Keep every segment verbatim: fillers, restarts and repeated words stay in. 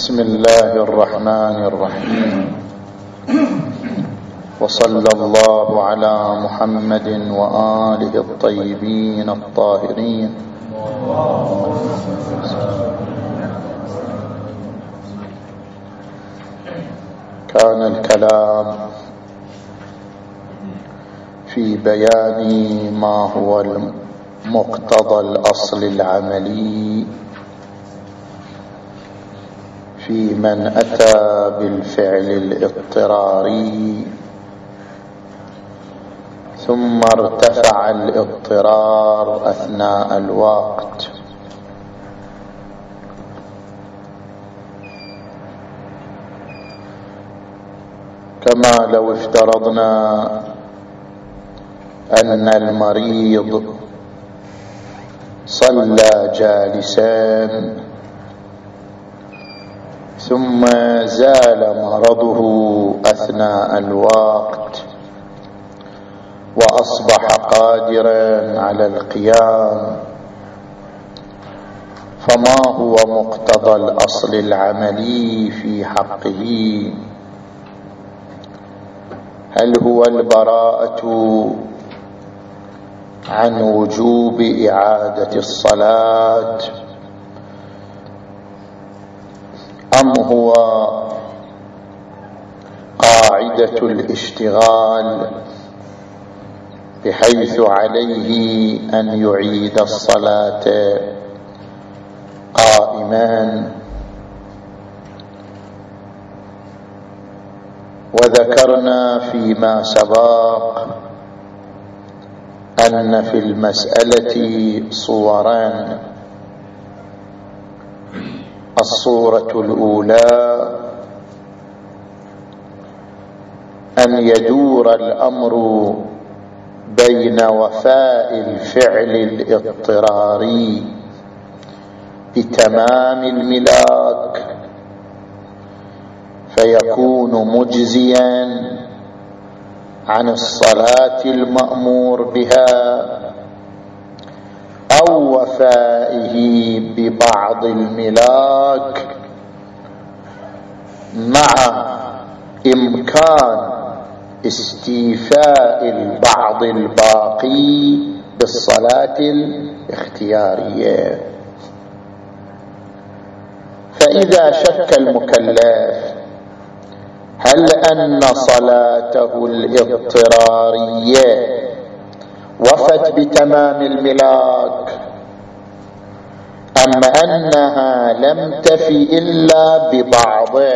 بسم الله الرحمن الرحيم. وصلى الله على محمد وآله الطيبين الطاهرين. كان الكلام في بيان ما هو مقتضى الأصل العملي في من أتى بالفعل الاضطراري ثم ارتفع الاضطرار أثناء الوقت. كما لو افترضنا أن المريض صلى جالسا ثم زال مرضه أثناء الوقت وأصبح قادرا على القيام، فما هو مقتضى الأصل العملي في حقه؟ هل هو البراءة عن وجوب إعادة الصلاة، أم هو قاعدة الاشتغال بحيث عليه أن يعيد الصلاة قائما؟ وذكرنا فيما سبق أن في المسألة صوران. الصورة الأولى أن يدور الأمر بين وفاء الفعل الاضطراري بتمام الملاك فيكون مجزيا عن الصلاة المأمور بها، أو وفائه ببعض الملاك مع إمكان استيفاء البعض الباقي بالصلاة الاختيارية. فإذا شك المكلف هل أن صلاته الاضطرارية وفت بتمام الملاك أم أنها لم تفي إلا ببعضه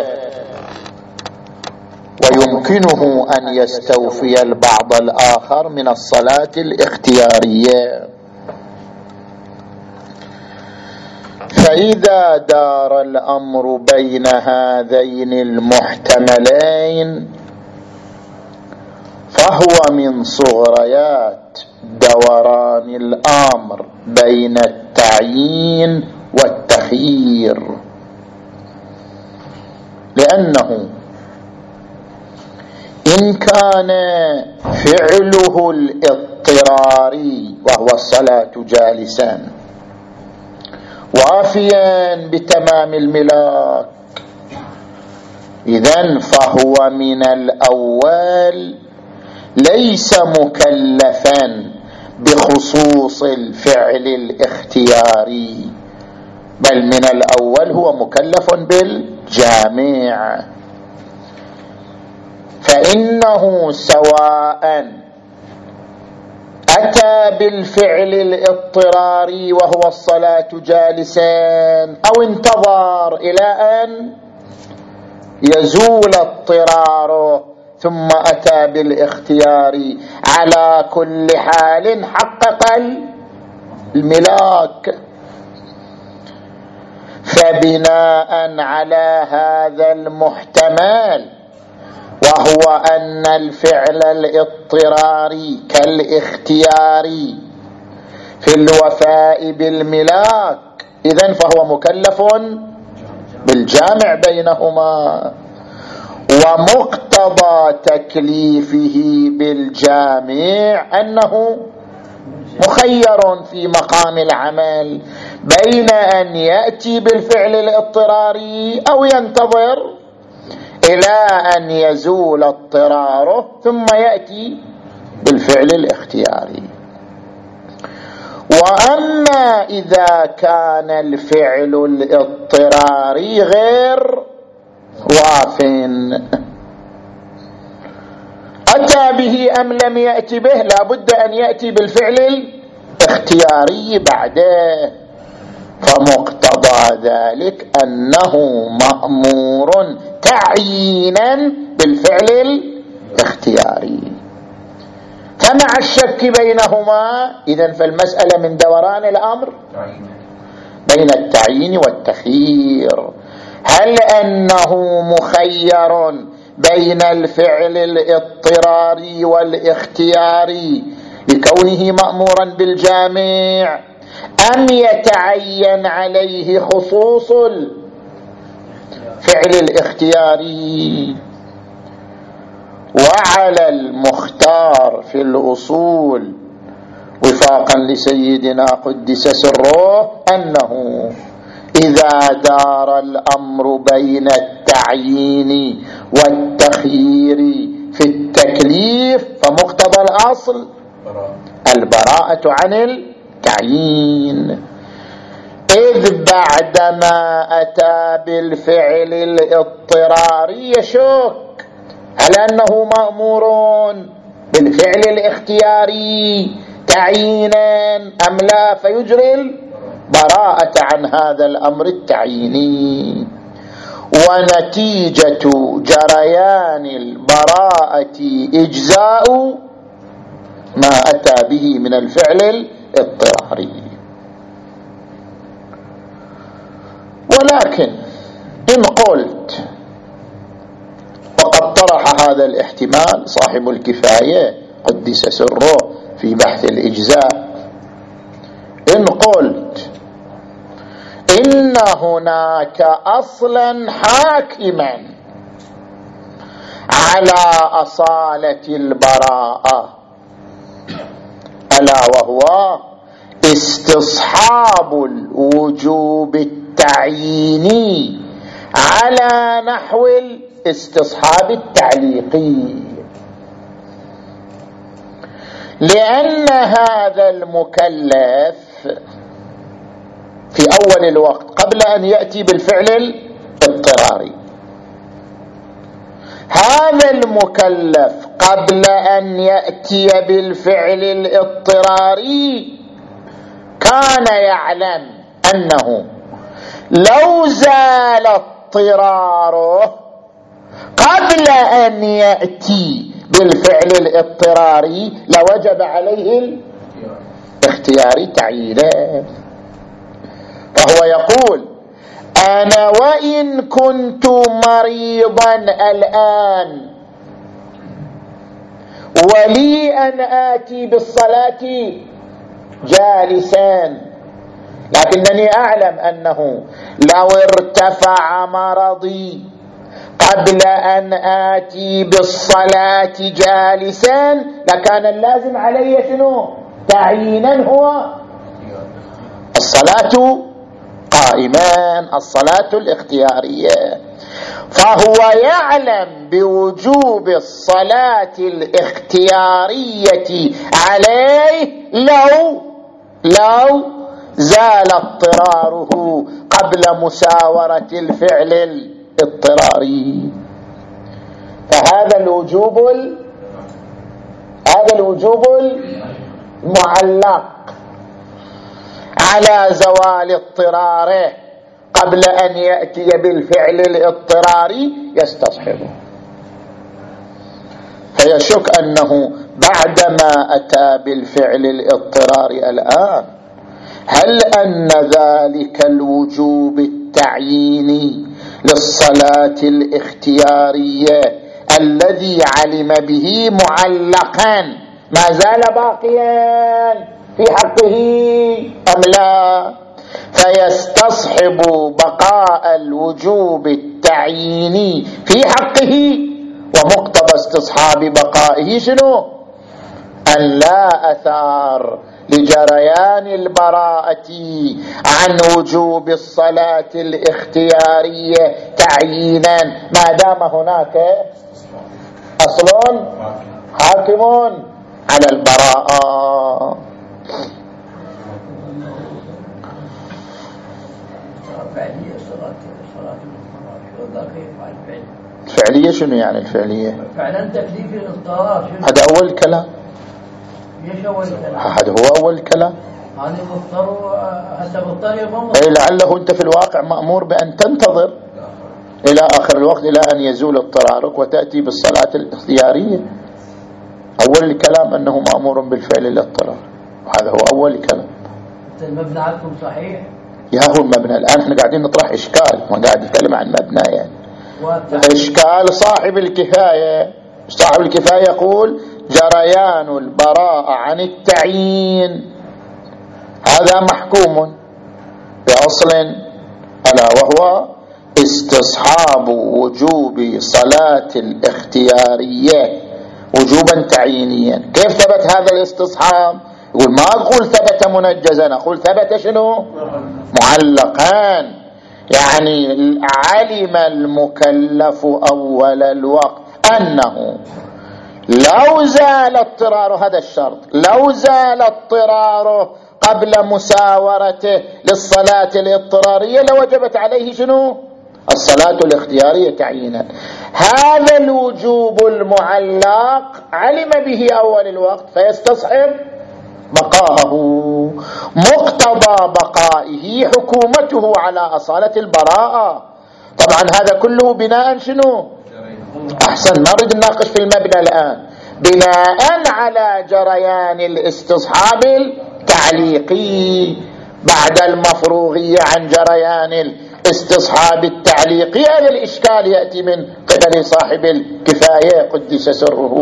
ويمكنه أن يستوفي البعض الآخر من الصلاة الاختيارية؟ فإذا دار الأمر بين هذين المحتملين فهو من صغريات دوران الأمر بين التعيين والتخيير، لأنه إن كان فعله الاضطراري وهو الصلاة جالسا وافيا بتمام الملاك، إذن فهو من الأول ليس مكلفا بخصوص الفعل الاختياري، بل من الأول هو مكلف بالجامع. فإنه سواء أتى بالفعل الاضطراري وهو الصلاة جالسا أو انتظر إلى أن يزول اضطراره ثم أتى بالاختيار، على كل حال حقق الملاك. فبناء على هذا المحتمل وهو أن الفعل الاضطراري كالاختياري في الوفاء بالملاك، إذن فهو مكلف بالجامع بينهما. ومقتضى تكليفه بالجامع أنه مخير في مقام العمل بين أن يأتي بالفعل الاضطراري أو ينتظر إلى أن يزول اضطراره ثم يأتي بالفعل الاختياري. وأما إذا كان الفعل الاضطراري غير واف، أتى به أم لم يأتي به، لا بد أن يأتي بالفعل الاختياري بعده، فمقتضى ذلك أنه مأمور تعيينا بالفعل الاختياري. فمع الشك بينهما إذن فالمسألة من دوران الأمر بين التعيين والتخيير. هل أنه مخير بين الفعل الاضطراري والاختياري لكونه مأمورا بالجامع، أم يتعين عليه خصوص الفعل الاختياري؟ وعلى المختار في الأصول وفاقا لسيدنا قدس سره أنه إذا دار الأمر بين التعيين والتخيير في التكليف فمقتضى الأصل البراءة عن التعيين، إذ بعدما أتى بالفعل الاضطراري يشك على أنه مأمور بالفعل الاختياري تعيينا أم لا، فيجري البراءة عن هذا الأمر التعييني. ونتيجة جريان البراءة إجزاء ما أتى به من الفعل الاضطراري. ولكن إن قلت، وقد طرح هذا الاحتمال صاحب الكفاية قدس سره في بحث الإجزاء، إن قلت إن هناك أصلا حاكما على أصالة البراءة، ألا وهو استصحاب الوجوب التعييني على نحو الاستصحاب التعليقي، لأن هذا المكلف في أول الوقت قبل أن يأتي بالفعل الاضطراري، هذا المكلف قبل أن يأتي بالفعل الاضطراري كان يعلم أنه لو زال اضطراره قبل أن يأتي بالفعل الاضطراري لوجب عليه الاختياري تعيينه. فهو يقول أنا وإن كنت مريضا الآن ولي أن آتي بالصلاة جالسا، لكنني أعلم أنه لو ارتفع مرضي قبل أن آتي بالصلاة جالسا لكان اللازم علي شنو؟ تعيينا هو الصلاة قائما، الصلاة الاختيارية. فهو يعلم بوجوب الصلاة الاختيارية عليه لو لو زال اضطراره قبل مساورة الفعل الاضطراري. فهذا الوجوب ال... هذا الوجوب المعلق على زوال اضطراره قبل أن يأتي بالفعل الاضطراري يستصحبه. فيشك أنه بعدما أتى بالفعل الاضطراري الآن هل أن ذلك الوجوب التعييني للصلاة الاختيارية الذي علم به معلقا ما زال باقيا في حقه أم لا؟ فيستصحب بقاء الوجوب التعييني في حقه، ومقتضى استصحاب بقائه شنو؟ أن لا أثار لجريان البراءة عن وجوب الصلاة الاختيارية تعيينا ما دام هناك أصل حاكم على البراءة. فعلية شنو يعني الفعلية؟ فعلا تكليف الاضطرار. هذا أول كلام. ايش اول كلام؟ هذا هو أول كلام. هذا مضطر هسه مضطر يضم. أي لعله أنت في الواقع مأمور بأن تنتظر إلى آخر الوقت إلى أن يزول اضطرارك وتأتي بالصلاة الاختيارية. أول الكلام أنه مأمور بالفعل الاضطرار، هذا هو أول كلام. المبنى عندكم صحيح؟ يا هو المبنى الآن احنا قاعدين نطرح إشكال، ما قاعد نتكلم عن مبنى يعني. إشكال صاحب الكفاية. صاحب الكفاية يقول جريان البراءة عن التعيين هذا محكوم بأصل ألا وهو استصحاب وجوب صلاة الاختيارية وجوبا تعيينيا. كيف ثبت هذا الاستصحاب؟ يقول ما أقول ثبت منجزا، أقول ثبت شنو؟ معلقا، يعني علم المكلف أول الوقت أنه لو زال اضطرار، هذا الشرط، لو زال اضطراره قبل مساورته للصلاة الاضطرارية لوجبت عليه شنو؟ الصلاة الاختيارية تعيينا. هذا الوجوب المعلق علم به أول الوقت فيستصحب بقاءه. مقتضى بقائه حكومته على أصالة البراءة. طبعا هذا كله بناء شنو؟ أحسن، ما نريد نناقش في المبنى الآن. بناء على جريان الاستصحاب التعليقي بعد المفروغية عن جريان الاستصحاب التعليقي. هذا الإشكال يأتي من قبل صاحب الكفاية قدس سره.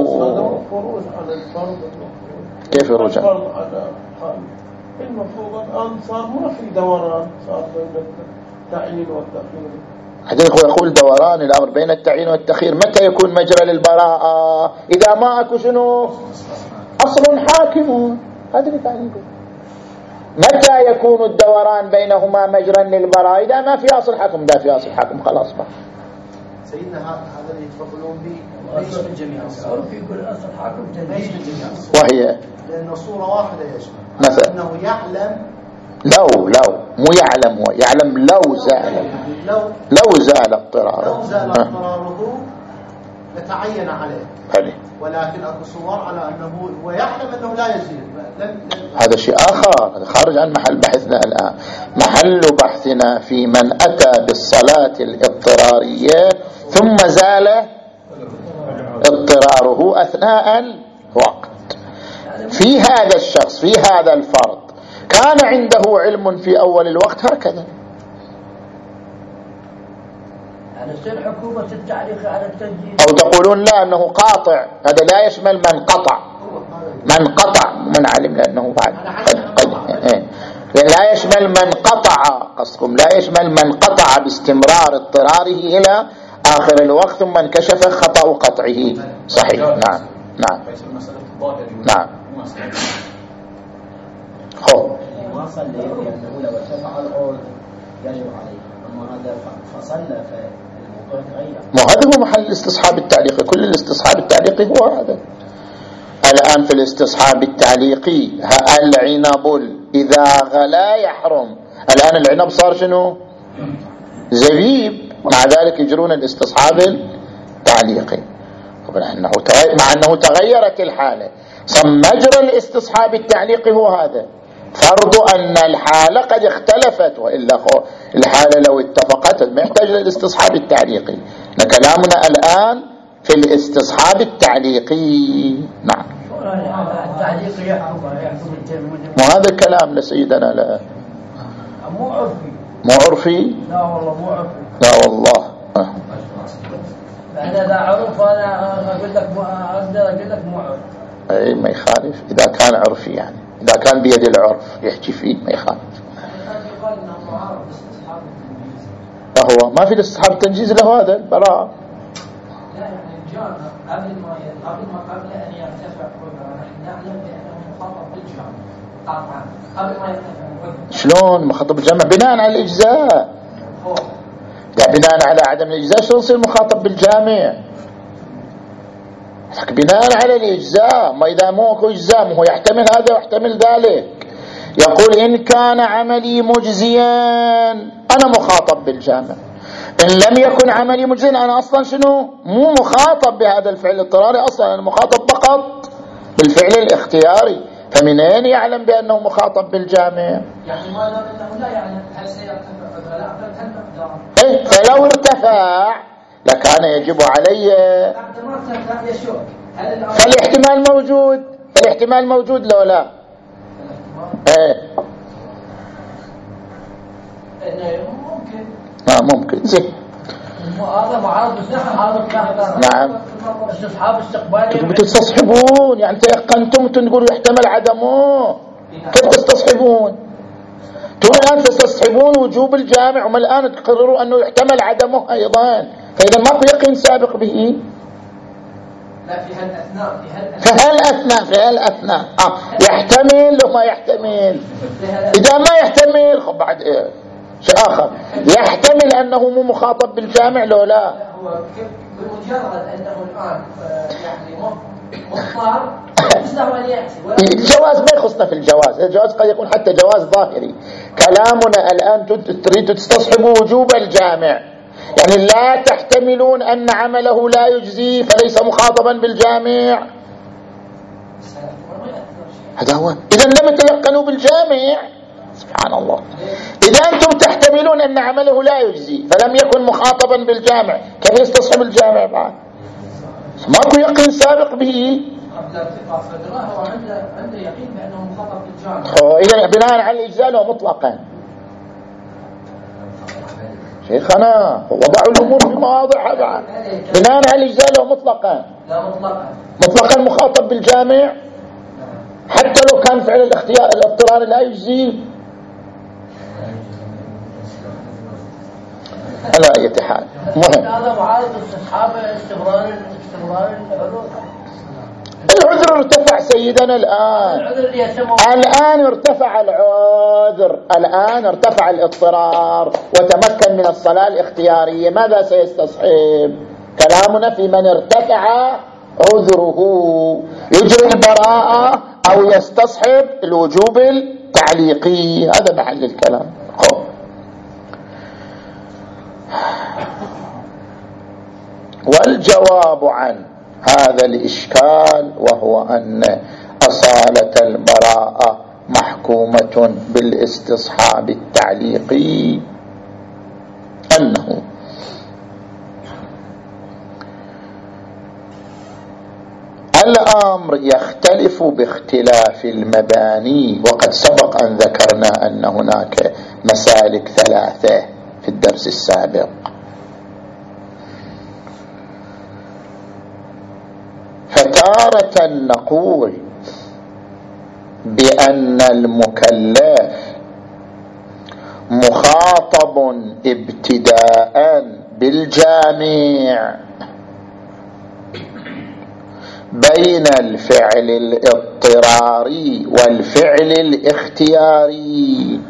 كيف رجع؟ المفروض الآن صار ما في دوران، صار بين التعيين والتأخير. بعدين هو يقول دوران الأمر بين التعيين والتأخير. متى يكون مجرى للبراءة؟ إذا ما أكو شنو؟ أصل حاكم. هذا اللي تعليقه. متى يكون الدوران بينهما مجرى للبراءة؟ إذا ما في أصل حاكم. ده في أصل حاكم خلاص بقى. سيدنا هذا اللي يتفضلون به ليش بالجميع الصور في كل أصل حاكم ليش بالجميع وهي لأنه صورة واحدة يشمل مثلا أنه يعلم لو لو مو يعلم، هو يعلم لو زال لو لو زال اضطراره لو زال اضطراره يتعين عليه عليه. ولكن أكو صور على أنه ويعلم أنه لا يزيد. هذا شيء آخر، هذا خارج عن محل بحثنا الآن. محل بحثنا في من أتى بالصلاة الاضطرارية ثم زال اضطراره أثناء الوقت. في هذا الشخص، في هذا الفرد، كان عنده علم في أول الوقت هكذا. يعني تصير حكومة التعليق على التنجيل. أو تقولون لا أنه قاطع، هذا لا يشمل من قطع. من قطع من علم لأنه بعد قد قد إيه. لا يشمل من قطع، قصدكم لا يشمل من قطع باستمرار اضطراره إلى آخر الوقت ثم انكشف خطأ قطعه. صحيح. نعم نعم نعم. هو ما صلى لأنه لو ارتفع العود يجب عليه، أما هذا فصلى فالموضوع تغير. ما هذا هو محل الاستصحاب التعليقي. كل الاستصحاب التعليقي هو هذا. الآن في الاستصحاب التعليقي العنب إذا غلا يحرم. الآن العنب صار شنو؟ زبيب. مع ذلك يجرون الاستصحاب التعليقي مع أنه تغيرت الحالة. مجرى الاستصحاب التعليقي هو هذا. فرض أن الحالة قد اختلفت، وإلا الحالة لو اتفقت ما يحتاج للاستصحاب التعليقي. كلامنا الآن في الاستصحاب التعليقي. نعم. التعليق يحكم يحكم التلميذ. وهذا كلام لسيدنا لا مو عرفي. مو عرفي. لا والله مو عرفي. لا والله. أه. أنا لا عرف. أنا أقول لك مو أقدر أقول لك مو عرف. أي ما يخالف إذا كان عرفي، يعني إذا كان بيد العرف يحكي فيه ما يخالف. هو ما في الاستصحاب التنجيز له هذا البراءة. لا يعني بالجامع قبل ما قبل ما قبل أن يرتفع عذره، نحن نعلم بأنه مخاطب بالجامع قطعا قبل ما يرتفع عذره. شلون مخاطب بالجامع؟ بناء على الإجزاء. يعني بناء على عدم الإجزاء شلون يصير مخاطب بالجامع؟ بناء على الإجزاء. ما إذا مو أكو إجزاء مو يحتمل هذا ويحتمل ذلك. يقول إن كان عملي مجزيا أنا مخاطب بالجامع، إن لم يكن عملي مجزيا أنا أصلا شنو؟ مو مخاطب بهذا الفعل الاضطراري، أصلا أنا مخاطب فقط بالفعل الاختياري. فمن أين يعلم بأنه مخاطب بالجامع؟ يعني ما دام أنه لا يعلم هل سيرتفع عذره لا هل مقدار. إيه فلو ارتفع لكان يجب علي. بعد ما ارتفع يشك هل فالاحتمال موجود، الاحتمال موجود لو لا. ايه ممكن. اه ممكن. زين هذا معارض بالسحر هذا نعم. استصحاب استقبالي بتستصحبون يعني تيقنتم تقولوا يحتمل عدمه. كيف تستصحبون؟ تقول الآن تستصحبون وجوب الجامع وما الآن تقرروا أنه يحتمل عدمه أيضا، فإذا ماكو يقين سابق به. لا في هالأثناء في هالأثناء في هالأثناء آه. يحتمل وما يحتمل. إذا ما يحتمل خب بعد إيه شيء آخر. يحتمل أنه مو مخاطب بالجامع لو لا. هو بمجرد أنه الآن يعني مضطر يستوى أن يأتي. الجواز ما يخصنا في الجواز، الجواز قد يكون حتى جواز ظاهري. كلامنا الآن تريد تستصحبوا وجوب الجامع، يعني لا تحتملون أن عمله لا يجزي فليس مخاطبا بالجامع. هذا هو. إذا لم يتيقنوا بالجامع. سبحان الله. إذا أنتم تحتملون أن عمله لا يجزي فلم يكن مخاطبا بالجامع كيف يستصحب الجامع بعد؟ ماكو يقين سابق به. قبل ارتفاع صدره هو عنده عنده يقين بأنه مخاطب بالجامع. إذا بناء على الإجزاء مطلقا. شيخنا وضعوا الأمور في مواضعها بعد. بناء على الإجزاء مطلقا. لا مطلقا. مطلقا مخاطب بالجامع حتى لو كان فعل الاختيار الاضطرار لا يجزي. على أي حال مهم. هذا معارض استصحاب استمرار استمرار العذر. العذر ارتفع سيدنا الآن. الآن ارتفع العذر، الآن ارتفع الاضطرار وتمكن من الصلاة الاختيارية. ماذا سيستصحب؟ كلامنا في من ارتفع عذره يجري البراءة أو يستصحب الوجوب التعليقي. هذا محل الكلام. والجواب عن هذا الإشكال وهو أن أصالة البراءة محكومة بالاستصحاب التعليقي أنه الأمر يختلف باختلاف المباني، وقد سبق أن ذكرنا أن هناك مسالك ثلاثة في الدرس السابق. فتارة نقول بأن المكلف مخاطب ابتداء بالجامع بين الفعل الاضطراري والفعل الاختياري،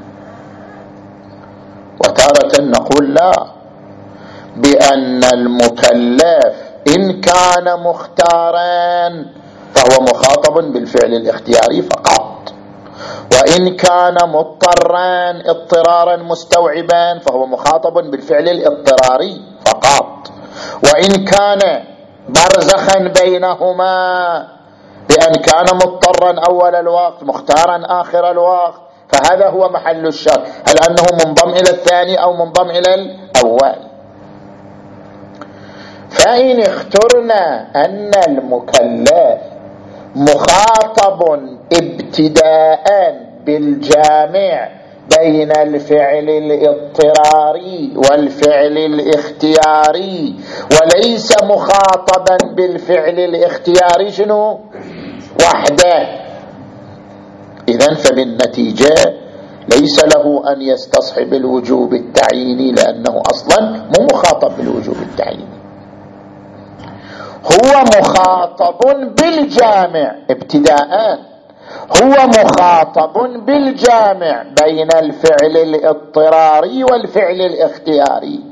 وتارة نقول لا، بأن المكلف إن كان مختارا فهو مخاطب بالفعل الاختياري فقط، وإن كان مضطرا اضطرارا مستوعبا فهو مخاطب بالفعل الاضطراري فقط، وإن كان برزخا بينهما بأن كان مضطرا أول الوقت مختارا آخر الوقت فهذا هو محل الشك، هل أنه منضم إلى الثاني أو منضم إلى الأول. فإن اخترنا أن المكلف مخاطب ابتداء بالجامع بين الفعل الاضطراري والفعل الاختياري وليس مخاطبا بالفعل الاختياري شنو وحده، إذن فبالنتيجة ليس له أن يستصحب الوجوب التعييني لأنه أصلا مو مخاطب بالوجوب التعييني. هو مخاطب بالجامع ابتداء، هو مخاطب بالجامع بين الفعل الاضطراري والفعل الاختياري.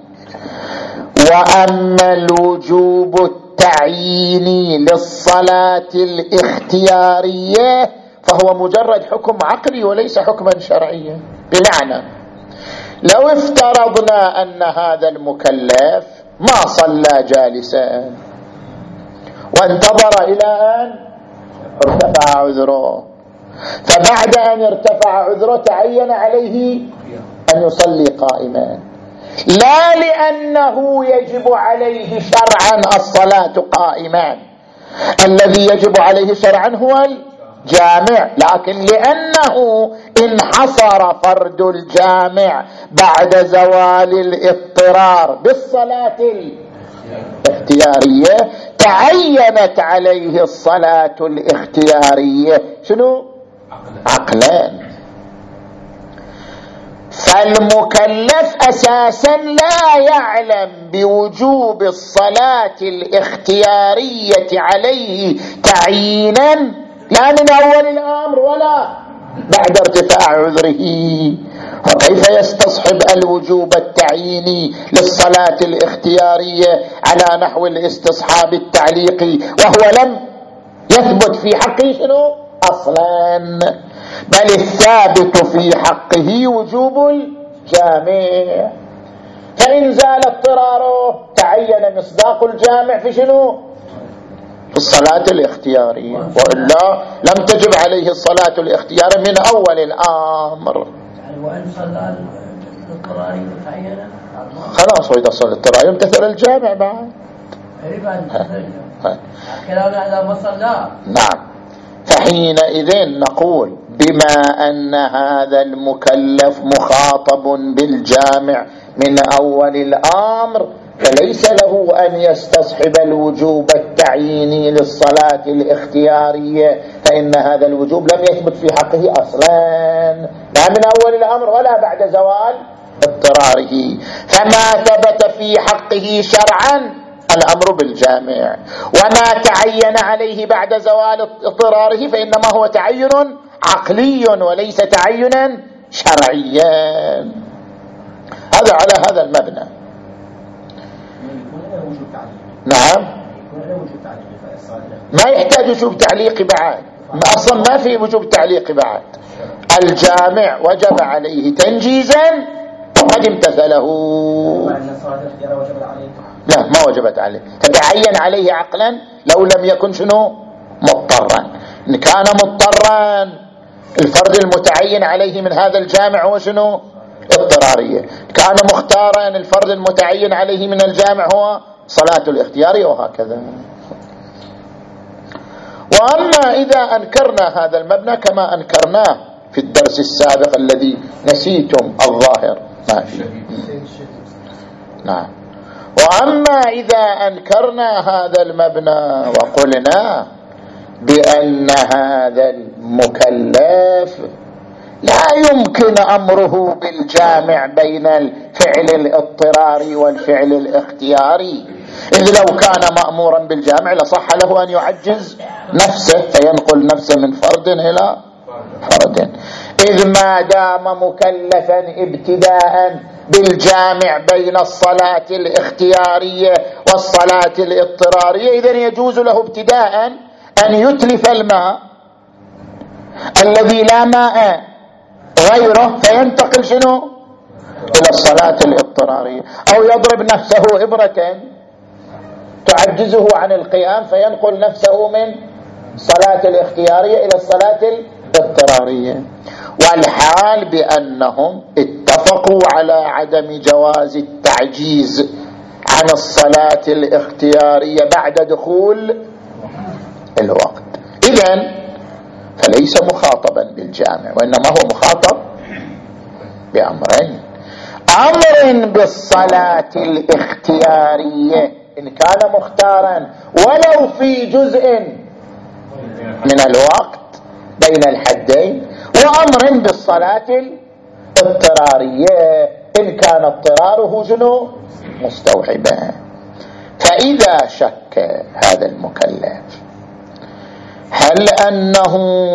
وأما الوجوب التعييني للصلاة الاختيارية فهو مجرد حكم عقلي وليس حكما شرعيا. بمعنى لو افترضنا أن هذا المكلف ما صلى جالسا وانتظر إلى أن ارتفع عذره، فبعد أن ارتفع عذره تعين عليه أن يصلي قائما، لا لأنه يجب عليه شرعا الصلاة قائما، الذي يجب عليه شرعا هو الجامع، لكن لأنه انحصر فرد الجامع بعد زوال الاضطرار بالصلاة الاختيارية تعينت عليه الصلاة الاختيارية شنو؟ عقلان. فالمكلف أساسا لا يعلم بوجوب الصلاة الاختيارية عليه تعيينا لا من أول الأمر ولا بعد ارتفاع عذره، وكيف يستصحب الوجوب التعييني للصلاة الاختيارية على نحو الاستصحاب التعليقي وهو لم يثبت في حقه شنو أصلا، بل الثابت في حقه وجوب الجامع. فإن زال اضطراره تعين مصداق الجامع في شنو؟ في الصلاة الاختيارية، وإلا لم تجب عليه الصلاة الاختيارية من أول الأمر. يعني وإن صلى الاضطراري متعينا خلاص، وإذا صلى الاضطراري امتثل الجامع بعد. كلامنا إذا ما صلى. نعم. فحينئذ نقول بما أن هذا المكلف مخاطب بالجامع من أول الأمر فليس له أن يستصحب الوجوب التعييني للصلاة الاختيارية، فإن هذا الوجوب لم يثبت في حقه أصلا لا من أول الأمر ولا بعد زوال اضطراره. فما ثبت في حقه شرعا الأمر بالجامع، وما تعين عليه بعد زوال اضطراره فإنما هو تعين عقلي وليس تعينا شرعيا. هذا على هذا المبنى. نعم، ما يحتاج وجوب تعليقي بعد، ما أصلا ما في وجوب تعليقي بعد. الجامع وجب عليه تنجيزا وقد امتثله. لا، ما وجبت عليه، تتعين عليه عقلا لو لم يكن شنو مضطرا. إن كان مضطرا الفرد المتعين عليه من هذا الجامع هو شنو اضطرارية، كان مختارا الفرد المتعين عليه من الجامع هو صلاة الاختيارية، وهكذا. وأما إذا أنكرنا هذا المبنى كما أنكرناه في الدرس السابق الذي نسيتم الظاهر ما في. نعم. وأما إذا أنكرنا هذا المبنى وقلنا بأن هذا المكلف لا يمكن أمره بالجامع بين الفعل الاضطراري والفعل الاختياري، إذ لو كان مأمورا بالجامع لصح له أن يعجز نفسه فينقل نفسه من فرد إلى فرد، إذ ما دام مكلفا ابتداء بالجامع بين الصلاة الاختيارية والصلاة الاضطرارية إذن يجوز له ابتداء أن يتلف الماء الذي لا ماء غيره فينتقل شنو إلى الصلاة الاضطرارية، أو يضرب نفسه إبرة تعجزه عن القيام فينقل نفسه من صلاة الاختيارية إلى الصلاة الاضطرارية. والحال بأنهم اتفقوا على عدم جواز التعجيز عن الصلاة الاختيارية بعد دخول الوقت، إذن فليس مخاطبا بالجامع، وإنما هو مخاطب بأمرين: أمر بالصلاة الاختيارية إن كان مختارا ولو في جزء من الوقت بين الحدين، وأمر بالصلاة الاضطرارية إن كان اضطراره شنو مستوحبا. فإذا فإذا شك هذا المكلف هل أنه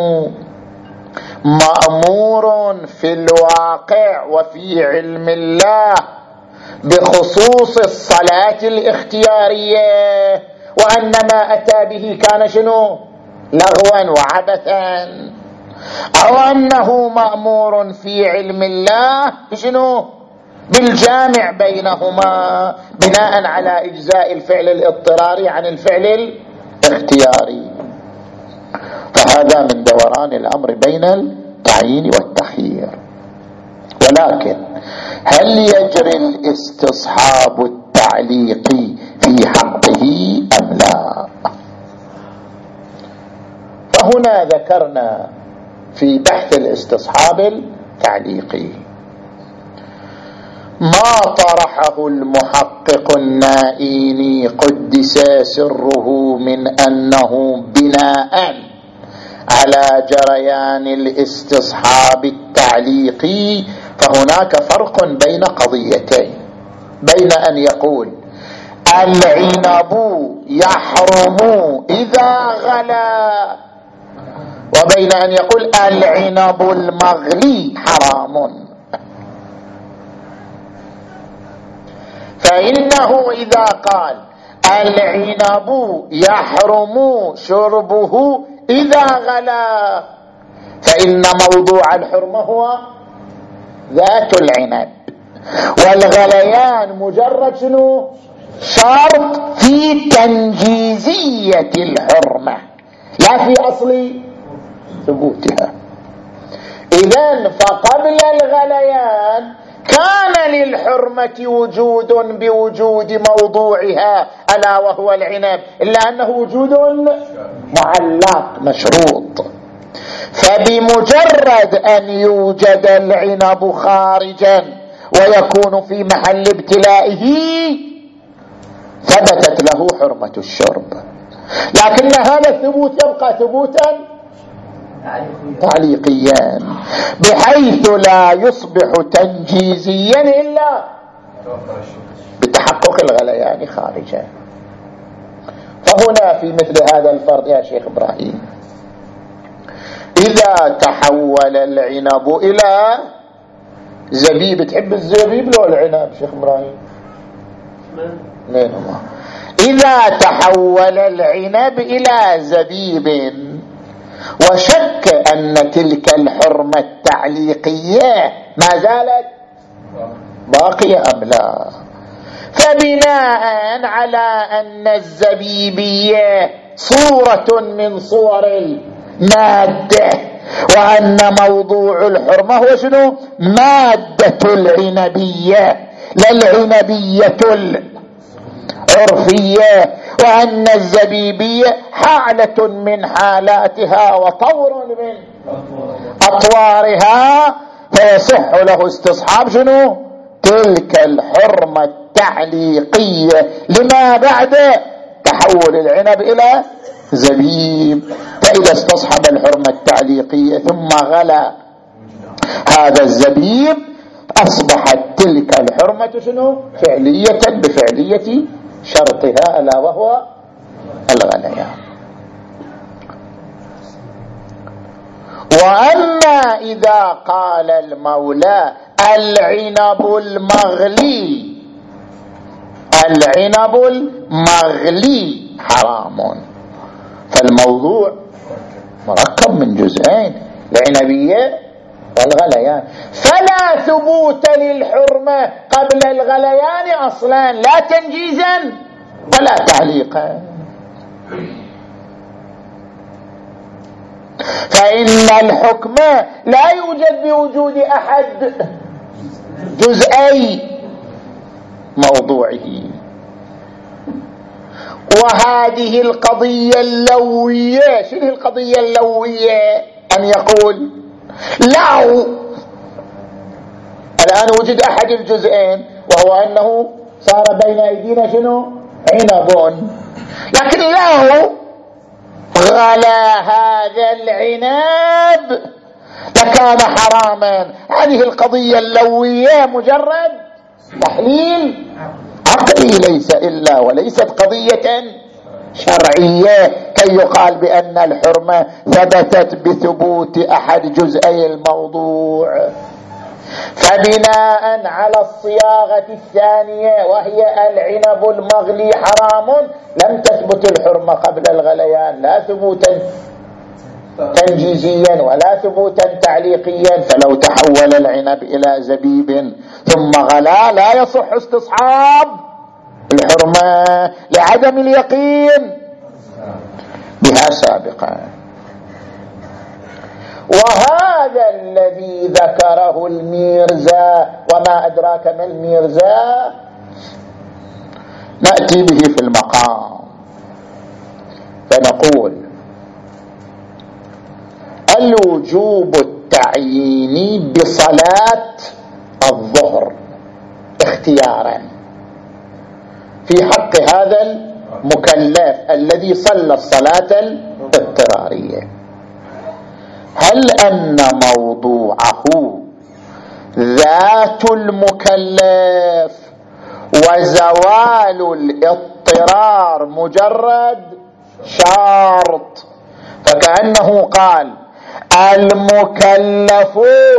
مأمور في الواقع وفي علم الله بخصوص الصلاة الاختيارية وأن ما أتى به كان شنو لغوا وعبثا، أو أنه مأمور في علم الله شنو بالجامع بينهما بناء على إجزاء الفعل الاضطراري عن الفعل الاختياري. فهذا من دوران الأمر بين التعيين والتخيير. ولكن هل يجري الاستصحاب التعليقي في حقه أم لا؟ فهنا ذكرنا في بحث الاستصحاب التعليقي ما طرحه المحقق النائيني قدس سره من أنه بناء على جريان الاستصحاب التعليقي. فهناك فرق بين قضيتين، بين أن يقول العنب يحرم إذا غلا وبين أن يقول العنب المغلي حرام. فإنه إذا قال العنب يحرم شربه إذا غلا فإن موضوع الحرمة هو ذات العنب، والغليان مجرد شنو شرط في تنجيزية الحرمة لا في أصل ثبوتها. إذن فقبل الغليان كان للحرمة وجود بوجود موضوعها ألا وهو العنب، إلا أنه وجود معلق مشروط. فبمجرد أن يوجد العنب خارجا ويكون في محل ابتلائه ثبتت له حرمة الشرب، لكن هذا الثبوت يبقى ثبوتا تعليقيا بحيث لا يصبح تنجيزيا إلا بتحقق الغليان خارجا. فهنا في مثل هذا الفرض يا شيخ إبراهيم إذا تحول العنب إلى زبيب، تحب الزبيب لو العنب شيخ إبراهيم؟ نعم. إذا تحول العنب إلى زبيب وشك أن تلك الحرمة التعليقية ما زالت باقية أم لا، فبناء على أن الزبيبية صورة من صور المادة وأن موضوع الحرمة هو شنو مادة العنبية لا العنبية العرفية، وأن الزبيبية حالة من حالاتها وطور من أطوارها، فيصح له استصحاب شنو تلك الحرمة التعليقية لما بعد تحول العنب إلى زبيب. فإذا استصحب الحرمة التعليقية ثم غلا هذا الزبيب أصبحت تلك الحرمة شنو فعلية بفعلية شرطها ألا وهو الغليان. وأما إذا قال المولى العنب المغلي العنب المغلي حرام، فالموضوع مركب من جزئين العنبية والغليان، فلا ثبوت للحرمة قبل الغليان أصلا لا تنجيزا ولا تعليقا. فإن الحكم لا يوجد بوجود أحد جزئي موضوعه. وهذه القضية اللوية، شنو القضية اللوية؟ أن يقول لو الآن وجد أحد الجزئين وهو أنه صار بين أيدينا شنو عنب، لكن لو غلا هذا العنب لكان حراما. هذه القضية اللوية مجرد تحليل هذه ليس إلا وليست قضية شرعية كي يقال بأن الحرمة ثبتت بثبوت أحد جزئي الموضوع. فبناء على الصياغة الثانية وهي العنب المغلي حرام لم تثبت الحرمة قبل الغليان، لا ثبوتا تنجيزيا ولا ثبوتا تعليقيا. فلو تحول العنب إلى زبيب ثم غلا لا يصح استصحاب الحرمة لعدم اليقين بها سابقا. وهذا الذي ذكره الميرزا، وما أدراك ما الميرزا نأتي به في المقام فنقول الوجوب التعييني بصلاة الظهر اختيارا في حق هذا المكلف الذي صلى الصلاة الاضطرارية، هل أن موضوعه ذات المكلف وزوال الاضطرار مجرد شرط؟ فكأنه قال المكلف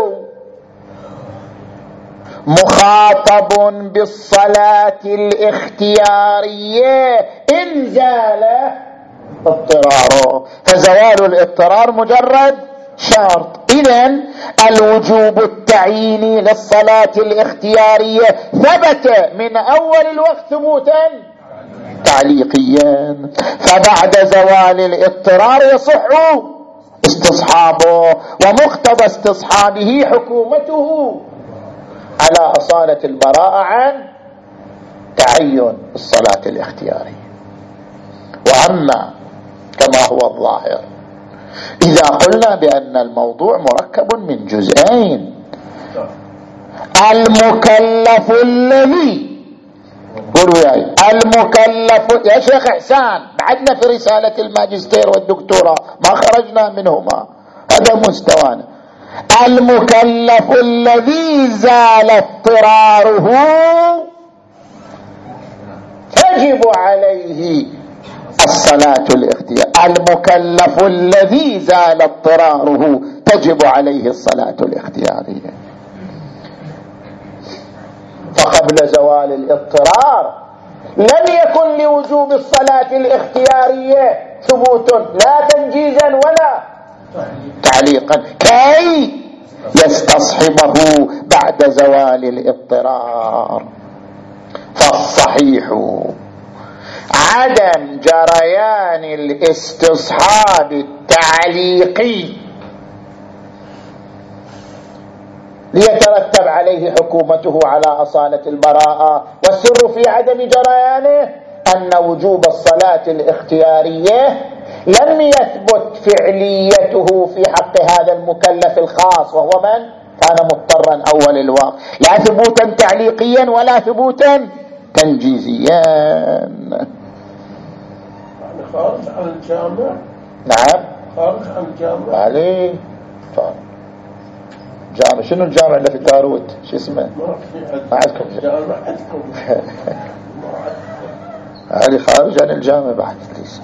مخاطب بالصلاة الاختيارية إن زال اضطراره، فزوال الاضطرار مجرد شرط. إذن الوجوب التعييني للصلاة الاختيارية ثبت من أول الوقت ثبوتا تعليقيا، فبعد زوال الاضطرار يصح استصحابه، ومقتضى استصحابه حكومته على أصالة البراءة عن تعين الصلاة الاختيارية. وأما كما هو الظاهر إذا قلنا بأن الموضوع مركب من جزئين، المكلف الذي قولوا يا المكلف يا شيخ إحسان، بعدنا في رسالة الماجستير والدكتوراه ما خرجنا منهما، هذا مستوانا. المكلف الذي زال اضطراره تجب عليه الصلاة الاختيارية، المكلف الذي زال اضطراره تجب عليه الصلاة الاختيارية. فقبل زوال الاضطرار لم يكن لوجوب الصلاة الاختيارية ثبوت لا تنجيزا ولا تعليقا كي يستصحبه بعد زوال الاضطرار. فالصحيح عدم جريان الاستصحاب التعليقي ليترتب عليه حكومته على أصالة البراءة، والسر في عدم جريانه أن وجوب الصلاة الاختيارية لم يثبت فعليته في حق هذا المكلف الخاص وهو من كان مضطرا أول الوقت، لا ثبوتا تعليقيا ولا ثبوتا تنجيزيا. يعني خارج عن الجامع. نعم خارج عن الجامع. عليه فعلا. جامع شنو الجامع اللي في داروت شو اسمه؟ ما عندكم جامع عندكم. علي خارج عن الجامع بعد ليس.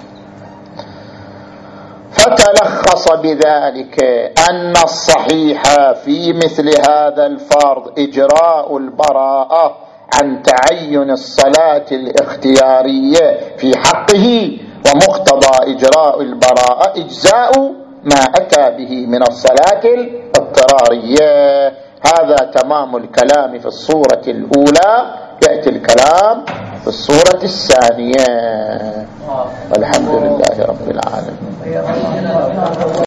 فتلخص بذلك أن الصحيح في مثل هذا الفرض إجراء البراءة عن تعين الصلاة الاختيارية في حقه، ومقتضى إجراء البراءة إجزاء ما أتى به من الصلاة الاضطرارية. هذا تمام الكلام في الصورة الأولى، يأتي الكلام في الصورة الثانية. والحمد لله رب العالمين.